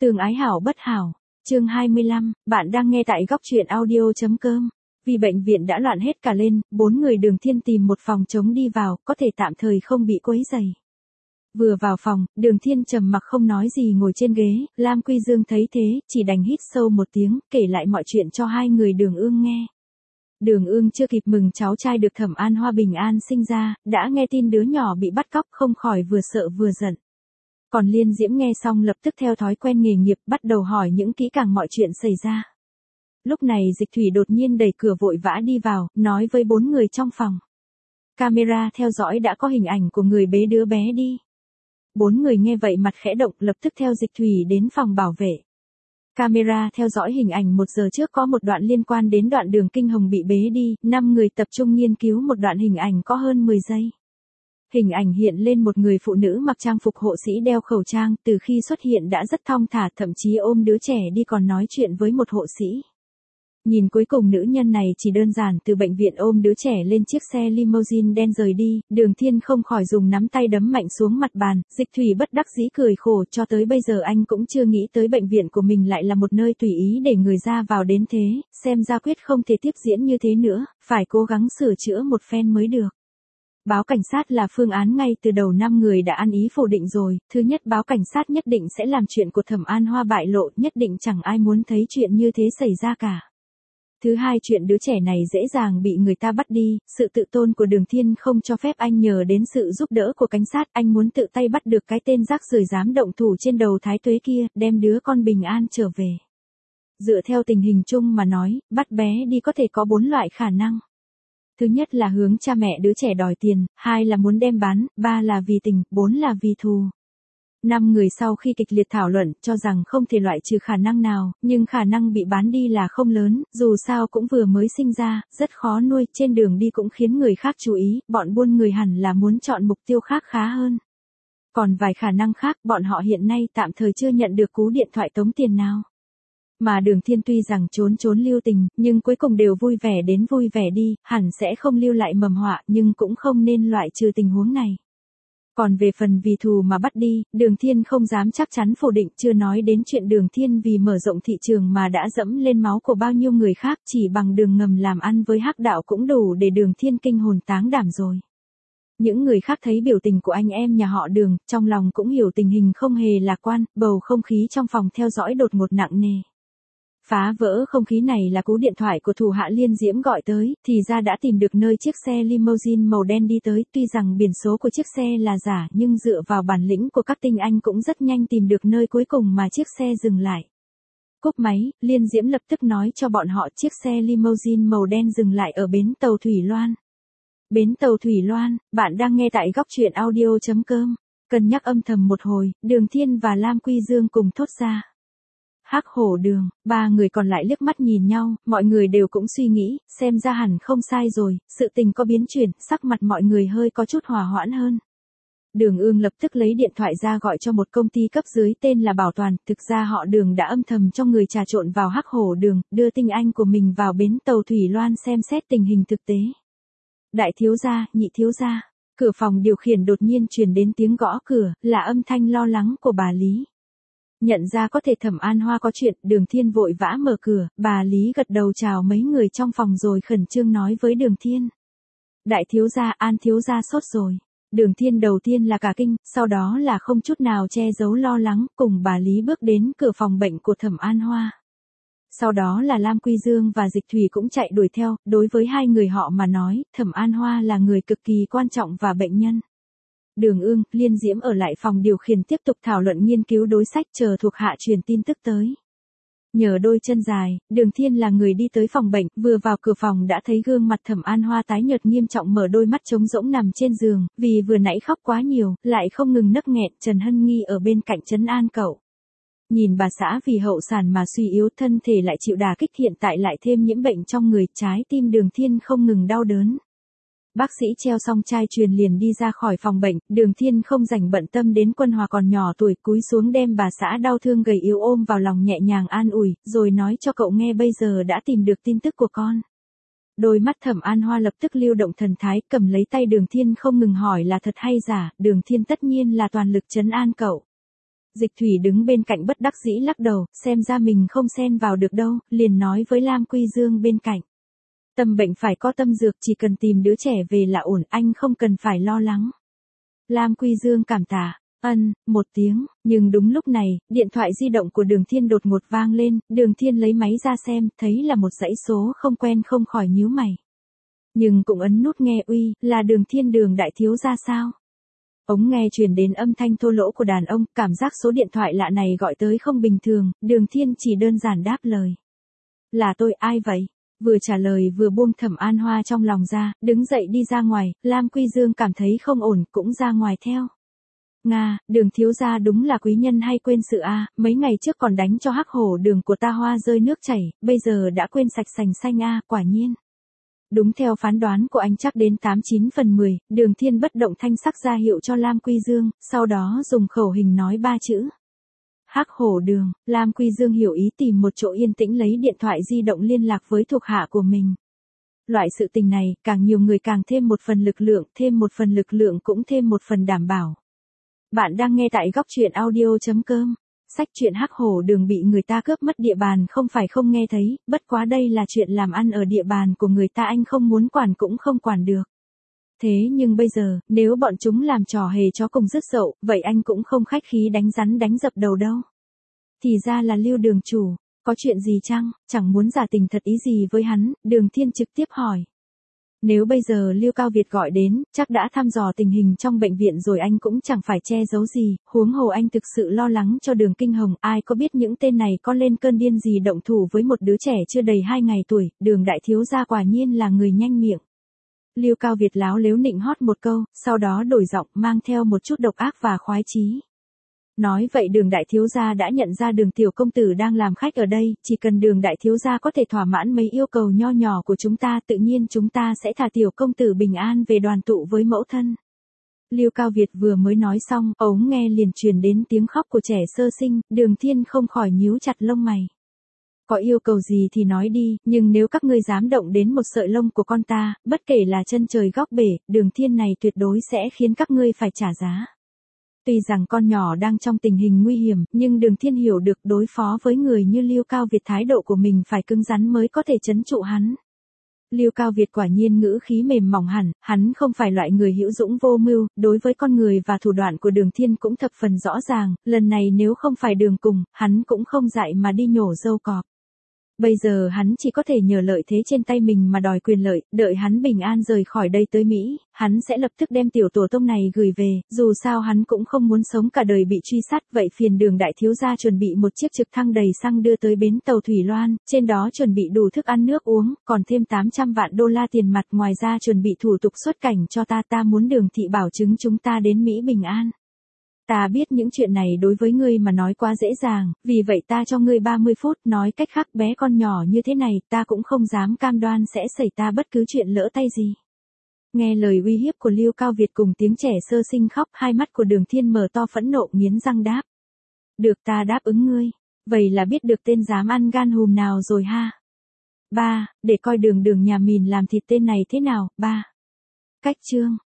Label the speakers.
Speaker 1: Tường ái hảo bất hảo. Chương 25, bạn đang nghe tại góc truyện audio.com. Vì bệnh viện đã loạn hết cả lên, 4 người Đường Thiên tìm một phòng trống đi vào, có thể tạm thời không bị quấy rầy. Vừa vào phòng, Đường Thiên trầm mặc không nói gì ngồi trên ghế, Lam Quy Dương thấy thế, chỉ đành hít sâu một tiếng, kể lại mọi chuyện cho hai người Đường Ương nghe. Đường Ương chưa kịp mừng cháu trai được Thẩm An Hoa bình an sinh ra, đã nghe tin đứa nhỏ bị bắt cóc, không khỏi vừa sợ vừa giận. Còn Liên Diễm nghe xong lập tức theo thói quen nghề nghiệp bắt đầu hỏi những kỹ càng mọi chuyện xảy ra. Lúc này Dịch Thủy đột nhiên đẩy cửa vội vã đi vào, nói với 4 người trong phòng. Camera theo dõi đã có hình ảnh của người bế đứa bé đi. 4 người nghe vậy mặt khẽ động, lập tức theo Dịch Thủy đến phòng bảo vệ. Camera theo dõi hình ảnh 1 giờ trước có một đoạn liên quan đến đoạn Đường Kinh Hồng bị bế đi, 5 người tập trung nghiên cứu một đoạn hình ảnh có hơn 10 giây. Hình ảnh hiện lên một người phụ nữ mặc trang phục hộ sĩ đeo khẩu trang, từ khi xuất hiện đã rất thong thả, thậm chí ôm đứa trẻ đi còn nói chuyện với một hộ sĩ. Nhìn cuối cùng nữ nhân này chỉ đơn giản từ bệnh viện ôm đứa trẻ lên chiếc xe limousine đen rời đi, Đường Thiên không khỏi dùng nắm tay đấm mạnh xuống mặt bàn, Dịch Thủy bất đắc dĩ cười khổ, cho tới bây giờ anh cũng chưa nghĩ tới bệnh viện của mình lại là một nơi tùy ý để người ra vào đến thế, xem ra quyết không thể tiếp diễn như thế nữa, phải cố gắng sửa chữa một phen mới được. Báo cảnh sát là phương án ngay từ đầu, 5 người đã ăn ý phủ định rồi, thứ nhất báo cảnh sát nhất định sẽ làm chuyện của Thẩm An Hoa bại lộ, nhất định chẳng ai muốn thấy chuyện như thế xảy ra cả. Thứ hai, chuyện đứa trẻ này dễ dàng bị người ta bắt đi, sự tự tôn của Đường Thiên không cho phép anh nhờ đến sự giúp đỡ của cảnh sát, anh muốn tự tay bắt được cái tên rác rưởi dám động thủ trên đầu Thái Tuế kia, đem đứa con bình an trở về. Dựa theo tình hình chung mà nói, bắt bé đi có thể có 4 loại khả năng. Thứ nhất là hướng cha mẹ đứa trẻ đòi tiền, 2 là muốn đem bán, 3 là vì tình, 4 là vì thù. 5 người sau khi kịch liệt thảo luận cho rằng không thể loại trừ khả năng nào, nhưng khả năng bị bán đi là không lớn, dù sao cũng vừa mới sinh ra, rất khó nuôi, trên đường đi cũng khiến người khác chú ý, bọn buôn người hẳn là muốn chọn mục tiêu khác khá hơn. Còn vài khả năng khác, bọn họ hiện nay tạm thời chưa nhận được cú điện thoại tống tiền nào. Mà Đường Thiên tuy rằng trốn lưu tình, nhưng cuối cùng đều vui vẻ đến vui vẻ đi, hẳn sẽ không lưu lại mầm họa, nhưng cũng không nên loại trừ tình huống này. Còn về phần vì thù mà bắt đi, Đường Thiên không dám chắc chắn phủ định, chưa nói đến chuyện Đường Thiên vì mở rộng thị trường mà đã dẫm lên máu của bao nhiêu người khác, chỉ bằng đường ngầm làm ăn với hắc đạo cũng đủ để Đường Thiên kinh hồn táng đảm rồi. Những người khác thấy biểu tình của anh em nhà họ Đường, trong lòng cũng hiểu tình hình không hề lạc quan, bầu không khí trong phòng theo dõi đột ngột nặng nề. Phá vỡ không khí này là cú điện thoại của thủ hạ Liên Diễm gọi tới, thì ra đã tìm được nơi chiếc xe limousine màu đen đi tới, tuy rằng biển số của chiếc xe là giả nhưng dựa vào bản lĩnh của các tinh anh cũng rất nhanh tìm được nơi cuối cùng mà chiếc xe dừng lại. Cúp máy, Liên Diễm lập tức nói cho bọn họ chiếc xe limousine màu đen dừng lại ở bến tàu Thủy Loan. Bến tàu Thủy Loan, bạn đang nghe tại góc truyện audio.com. Cân nhắc âm thầm một hồi, Đường Thiên và Lam Quy Dương cùng thốt ra. Hắc Hổ Đường, 3 người còn lại liếc mắt nhìn nhau, mọi người đều cũng suy nghĩ, xem ra hẳn không sai rồi, sự tình có biến chuyển, sắc mặt mọi người hơi có chút hòa hoãn hơn. Đường Ương lập tức lấy điện thoại ra gọi cho một công ty cấp dưới tên là Bảo Toàn, thực ra họ Đường đã âm thầm cho người trà trộn vào Hắc Hổ Đường, đưa tinh anh của mình vào bến tàu Thủy Loan xem xét tình hình thực tế. Đại thiếu gia, nhị thiếu gia, cửa phòng điều khiển đột nhiên truyền đến tiếng gõ cửa, là âm thanh lo lắng của bà Lý. Nhận ra có thể Thẩm An Hoa có chuyện, Đường Thiên vội vã mở cửa, bà Lý gật đầu chào mấy người trong phòng rồi khẩn trương nói với Đường Thiên. Đại thiếu gia, An thiếu gia sốt rồi. Đường Thiên đầu tiên là cả kinh, sau đó là không chút nào che giấu lo lắng, cùng bà Lý bước đến cửa phòng bệnh của Thẩm An Hoa. Sau đó là Lam Quy Dương và Dịch Thủy cũng chạy đuổi theo, đối với hai người họ mà nói, Thẩm An Hoa là người cực kỳ quan trọng và bệnh nhân. Đường Ương, Liên Diễm ở lại phòng điều khiển tiếp tục thảo luận nghiên cứu đối sách, chờ thuộc hạ truyền tin tức tới. Nhờ đôi chân dài, Đường Thiên là người đi tới phòng bệnh, vừa vào cửa phòng đã thấy gương mặt Thẩm An Hoa tái nhợt nghiêm trọng, mở đôi mắt trống rỗng nằm trên giường, vì vừa nãy khóc quá nhiều, lại không ngừng nấc nghẹn. Trần Hân Nghi ở bên cạnh trấn an cậu. Nhìn bà xã vì hậu sản mà suy yếu, thân thể lại chịu đả kích, hiện tại lại thêm nhiễm bệnh trong người, trái tim Đường Thiên không ngừng đau đớn. Bác sĩ treo xong chai truyền liền đi ra khỏi phòng bệnh, Đường Thiên không rảnh bận tâm đến Quân Hòa còn nhỏ tuổi, cúi xuống đem bà xã đau thương gầy yếu ôm vào lòng nhẹ nhàng an ủi, rồi nói cho cậu nghe bây giờ đã tìm được tin tức của con. Đôi mắt Thẩm An Hoa lập tức lưu động thần thái, cầm lấy tay Đường Thiên không ngừng hỏi là thật hay giả, Đường Thiên tất nhiên là toàn lực trấn an cậu. Dịch Thủy đứng bên cạnh bất đắc dĩ lắc đầu, xem ra mình không xen vào được đâu, liền nói với Lam Quy Dương bên cạnh. Tâm bệnh phải có tâm dược, chỉ cần tìm đứa trẻ về là ổn, anh không cần phải lo lắng. Lam Quy Dương cảm tạ, một tiếng, nhưng đúng lúc này, điện thoại di động của Đường Thiên đột ngột vang lên, Đường Thiên lấy máy ra xem, thấy là một dãy số không quen không khỏi nhíu mày. Nhưng cũng ấn nút nghe uy, là Đường Thiên Đường đại thiếu gia sao? Ống nghe truyền đến âm thanh thô lỗ của đàn ông, cảm giác số điện thoại lạ này gọi tới không bình thường, Đường Thiên chỉ đơn giản đáp lời. Là tôi, ai vậy? Vừa trả lời vừa buông Thẩm An Hoa trong lòng ra, đứng dậy đi ra ngoài, Lam Quy Dương cảm thấy không ổn, cũng ra ngoài theo. Nga, Đường thiếu gia đúng là quý nhân hay quên sự a, mấy ngày trước còn đánh cho hắc hổ Đường của ta hoa rơi nước chảy, bây giờ đã quên sạch sành xanh a, quả nhiên. Đúng theo phán đoán của anh chắc đến 89/10, Đường Thiên bất động thanh sắc ra hiệu cho Lam Quy Dương, sau đó dùng khẩu hình nói 3 chữ. Hắc hổ Đường, Lam Quy Dương hiểu ý tìm một chỗ yên tĩnh lấy điện thoại di động liên lạc với thuộc hạ của mình. Loại sự tình này, càng nhiều người càng thêm một phần lực lượng cũng thêm một phần đảm bảo. Bạn đang nghe tại góc truyện audio.com. Sách truyện Hắc hổ Đường bị người ta cướp mất địa bàn không phải không nghe thấy, bất quá đây là chuyện làm ăn ở địa bàn của người ta, anh không muốn quản cũng không quản được. Thế nhưng bây giờ, nếu bọn chúng làm trò hề chó cùng rứt dậu, vậy anh cũng không khách khí đánh rắn đánh dập đầu đâu. Thì ra là Lưu Đường chủ, có chuyện gì chăng, chẳng muốn giả tình thật ý gì với hắn, Đường Thiên trực tiếp hỏi. Nếu bây giờ Lưu Cao Việt gọi đến, chắc đã thăm dò tình hình trong bệnh viện rồi, anh cũng chẳng phải che giấu gì, huống hồ anh thực sự lo lắng cho Đường Kinh Hồng, ai có biết những tên này có lên cơn điên gì động thủ với một đứa trẻ chưa đầy 2 ngày tuổi, Đường đại thiếu gia quả nhiên là người nhanh miệng. Lưu Cao Việt láo lếu nịnh hót một câu, sau đó đổi giọng mang theo một chút độc ác và khoái chí. Nói vậy Đường đại thiếu gia đã nhận ra Đường tiểu công tử đang làm khách ở đây, chỉ cần Đường đại thiếu gia có thể thỏa mãn mấy yêu cầu nho nhỏ của chúng ta, tự nhiên chúng ta sẽ thả tiểu công tử bình an về đoàn tụ với mẫu thân. Lưu Cao Việt vừa mới nói xong, ống nghe liền truyền đến tiếng khóc của trẻ sơ sinh, Đường Thiên không khỏi nhíu chặt lông mày. Có yêu cầu gì thì nói đi, nhưng nếu các ngươi dám động đến một sợi lông của con ta, bất kể là chân trời góc bể, Đường Thiên này tuyệt đối sẽ khiến các ngươi phải trả giá. Tuy rằng con nhỏ đang trong tình hình nguy hiểm, nhưng Đường Thiên hiểu được đối phó với người như Lưu Cao Việt thái độ của mình phải cứng rắn mới có thể trấn trụ hắn. Lưu Cao Việt quả nhiên ngữ khí mềm mỏng hẳn, hắn không phải loại người hữu dũng vô mưu, đối với con người và thủ đoạn của Đường Thiên cũng thập phần rõ ràng, lần này nếu không phải Đường cùng, hắn cũng không dại mà đi nhổ dâu cọp. Bây giờ hắn chỉ có thể nhờ lợi thế trên tay mình mà đòi quyền lợi, đợi hắn bình an rời khỏi đây tới Mỹ, hắn sẽ lập tức đem tiểu tổ tông này gửi về, dù sao hắn cũng không muốn sống cả đời bị truy sát, vậy phiền Đường đại thiếu gia chuẩn bị một chiếc trực thăng đầy xăng đưa tới bến tàu Thủy Loan, trên đó chuẩn bị đủ thức ăn nước uống, còn thêm 800 vạn đô la tiền mặt, ngoài ra chuẩn bị thủ tục xuất cảnh cho ta muốn Đường thị bảo chứng chúng ta đến Mỹ bình an. Ta biết những chuyện này đối với ngươi mà nói quá dễ dàng, vì vậy ta cho ngươi 30 phút, nói cách khác bé con nhỏ như thế này, ta cũng không dám cam đoan sẽ xảy ra bất cứ chuyện lỡ tay gì. Nghe lời uy hiếp của Lưu Cao Việt cùng tiếng trẻ sơ sinh khóc, hai mắt của Đường Thiên mở to phẫn nộ nghiến răng đáp. Được, ta đáp ứng ngươi. Vậy là biết được tên dám ăn gan hùm nào rồi ha. 3. Để coi Đường nhà mình làm thịt tên này thế nào. 3. Cách chương.